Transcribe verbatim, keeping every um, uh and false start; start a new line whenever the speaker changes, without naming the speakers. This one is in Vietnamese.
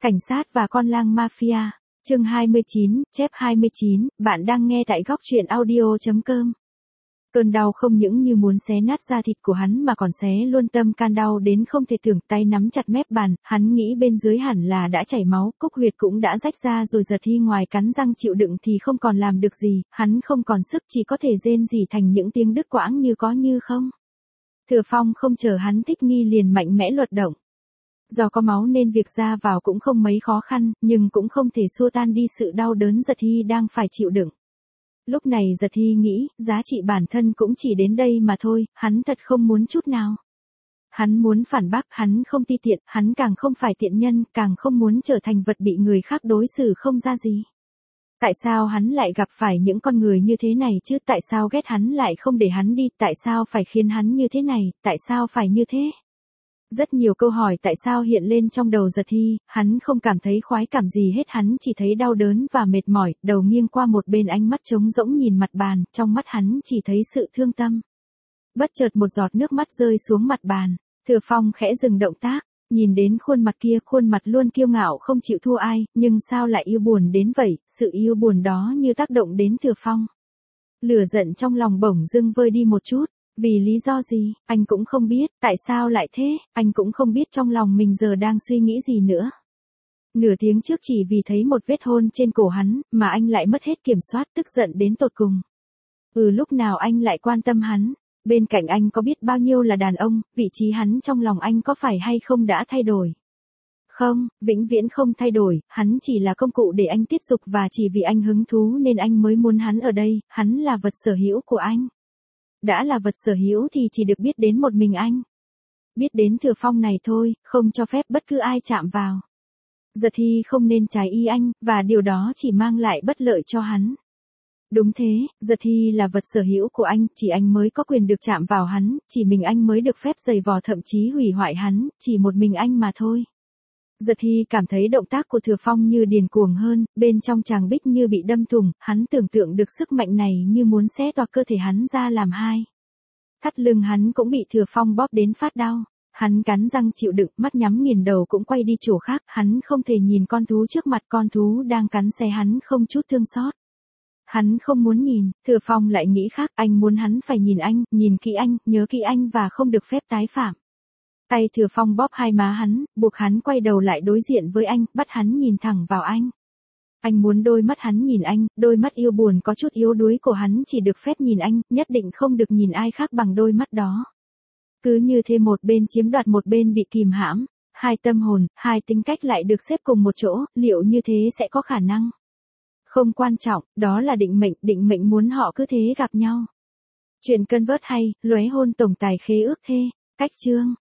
Cảnh sát và con lang mafia. Chương hai mươi chín, chép hai mươi chín, bạn đang nghe tại góc truyện audio chấm com. Cơn đau không những như muốn xé nát da thịt của hắn mà còn xé luôn tâm can, đau đến không thể tưởng, tay nắm chặt mép bàn, hắn nghĩ bên dưới hẳn là đã chảy máu, cúc huyệt cũng đã rách ra rồi. Giật Hy ngoài cắn răng chịu đựng thì không còn làm được gì, hắn không còn sức, chỉ có thể rên rỉ thành những tiếng đứt quãng như có như không. Thừa Phong không chờ hắn thích nghi liền mạnh mẽ luật động. Do có máu nên việc ra vào cũng không mấy khó khăn, nhưng cũng không thể xua tan đi sự đau đớn Giật Hy đang phải chịu đựng. Lúc này Giật Hy nghĩ, giá trị bản thân cũng chỉ đến đây mà thôi, hắn thật không muốn chút nào. Hắn muốn phản bác, hắn không ti tiện, hắn càng không phải tiện nhân, càng không muốn trở thành vật bị người khác đối xử không ra gì. Tại sao hắn lại gặp phải những con người như thế này chứ, tại sao ghét hắn lại không để hắn đi, tại sao phải khiến hắn như thế này, tại sao phải như thế? Rất nhiều câu hỏi tại sao hiện lên trong đầu Giật Hy, hắn không cảm thấy khoái cảm gì hết, hắn chỉ thấy đau đớn và mệt mỏi, đầu nghiêng qua một bên, ánh mắt trống rỗng nhìn mặt bàn, trong mắt hắn chỉ thấy sự thương tâm. Bất chợt một giọt nước mắt rơi xuống mặt bàn, Thừa Phong khẽ dừng động tác, nhìn đến khuôn mặt kia, khuôn mặt luôn kiêu ngạo không chịu thua ai, nhưng sao lại yêu buồn đến vậy, sự yêu buồn đó như tác động đến Thừa Phong. Lửa giận trong lòng bỗng dưng vơi đi một chút. Vì lý do gì, anh cũng không biết, tại sao lại thế, anh cũng không biết trong lòng mình giờ đang suy nghĩ gì nữa. Nửa tiếng trước chỉ vì thấy một vết hôn trên cổ hắn, mà anh lại mất hết kiểm soát, tức giận đến tột cùng. Ừ, lúc nào anh lại quan tâm hắn, bên cạnh anh có biết bao nhiêu là đàn ông, vị trí hắn trong lòng anh có phải hay không đã thay đổi. Không, vĩnh viễn không thay đổi, hắn chỉ là công cụ để anh tiết dục và chỉ vì anh hứng thú nên anh mới muốn hắn ở đây, hắn là vật sở hữu của anh. Đã là vật sở hữu thì chỉ được biết đến một mình anh. Biết đến Thừa Phong này thôi, không cho phép bất cứ ai chạm vào. Giật Hy không nên trái ý anh, và điều đó chỉ mang lại bất lợi cho hắn. Đúng thế, Giật Hy là vật sở hữu của anh, chỉ anh mới có quyền được chạm vào hắn, chỉ mình anh mới được phép giày vò thậm chí hủy hoại hắn, chỉ một mình anh mà thôi. Giật Hy cảm thấy động tác của Thừa Phong như điên cuồng hơn, bên trong chàng bích như bị đâm thủng, hắn tưởng tượng được sức mạnh này như muốn xé toạc cơ thể hắn ra làm hai. Thắt lưng hắn cũng bị Thừa Phong bóp đến phát đau, hắn cắn răng chịu đựng, mắt nhắm nghiền, đầu cũng quay đi chỗ khác, hắn không thể nhìn con thú trước mặt, con thú đang cắn xé hắn không chút thương xót. Hắn không muốn nhìn, Thừa Phong lại nghĩ khác, anh muốn hắn phải nhìn anh, nhìn kỹ anh, nhớ kỹ anh và không được phép tái phạm. Tay Thừa Phong bóp hai má hắn, buộc hắn quay đầu lại đối diện với anh, bắt hắn nhìn thẳng vào anh. Anh muốn đôi mắt hắn nhìn anh, đôi mắt yêu buồn có chút yếu đuối của hắn chỉ được phép nhìn anh, nhất định không được nhìn ai khác bằng đôi mắt đó. Cứ như thế một bên chiếm đoạt một bên bị kìm hãm, hai tâm hồn, hai tính cách lại được xếp cùng một chỗ, liệu như thế sẽ có khả năng? Không quan trọng, đó là định mệnh, định mệnh muốn họ cứ thế gặp nhau. Chuyện cân vớt hay, lóe hôn tổng tài khế ước thê, cách chương.